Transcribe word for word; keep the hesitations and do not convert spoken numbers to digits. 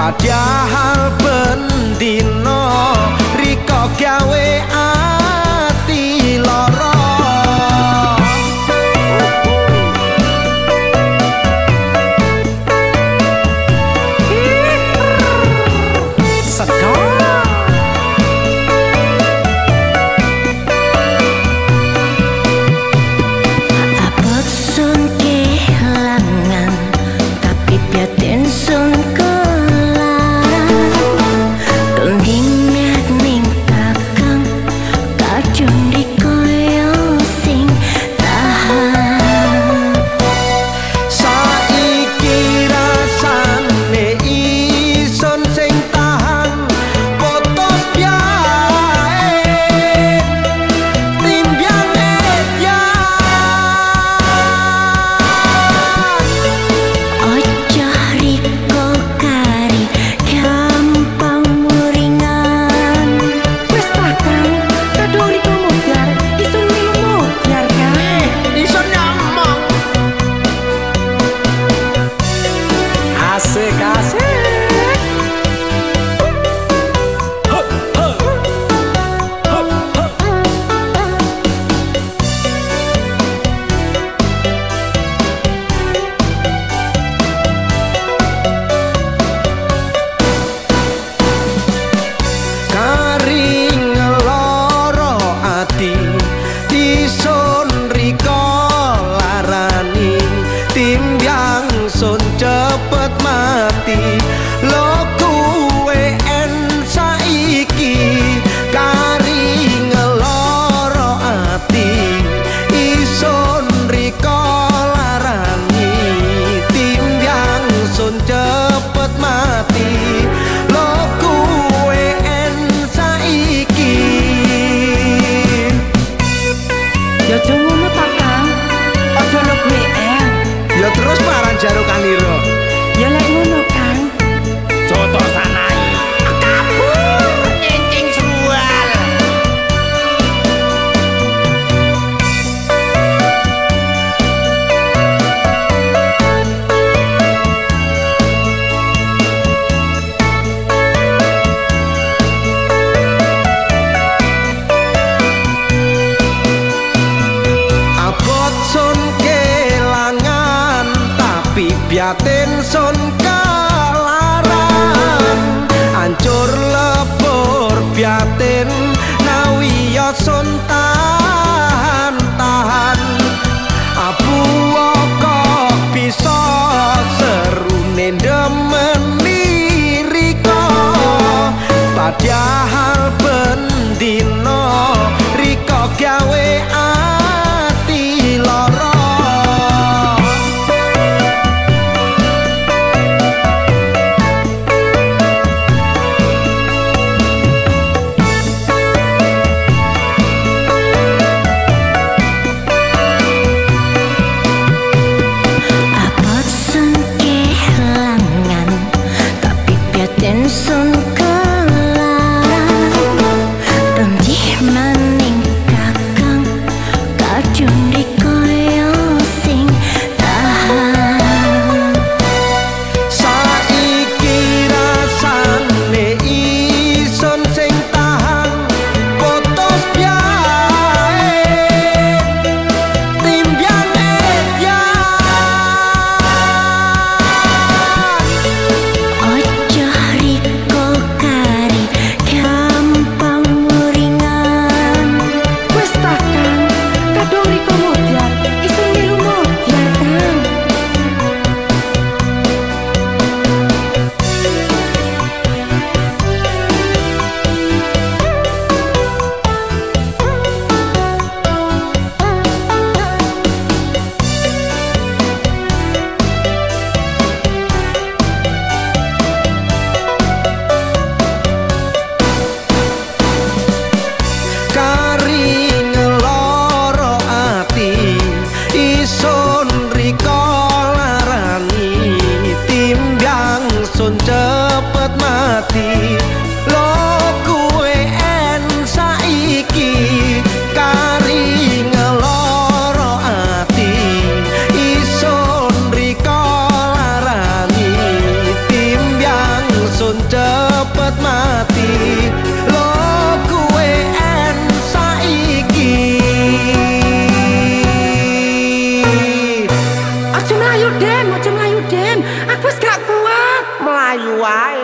padahal bendino riko gawe ati loro. Cepet mati lo kuwe en saiki kari ngeloro ati ison riko larani timbyang sun cepet mati lo kuwe en saiki. Ya ngono ta Kang, aja lo kuwe en. Ya terus paran jarukan iro. Ya lek ngono Kang. Coto sanai kabur nyencing sual. Abot sun kelangan tapi biatin sun kelaran hancur lebur biatin nawiya sun tahan-tahan abu kok bisa serune demeni riko padahal bendino riko gawe ati loro. Sun kelaran tandih maning kakang kacung dikoyo sing tahan saiki rasane ison sing tahan putus biae timbyang sun cepet mati lo kuwe en saiki kari ngeloro ati ison riko larani timbyang ingsun cepet mati. Lo kuwe en saiki. Aja mlayu Dem, aja mlayu Dem. Aku wis gak kuat. Melayu wae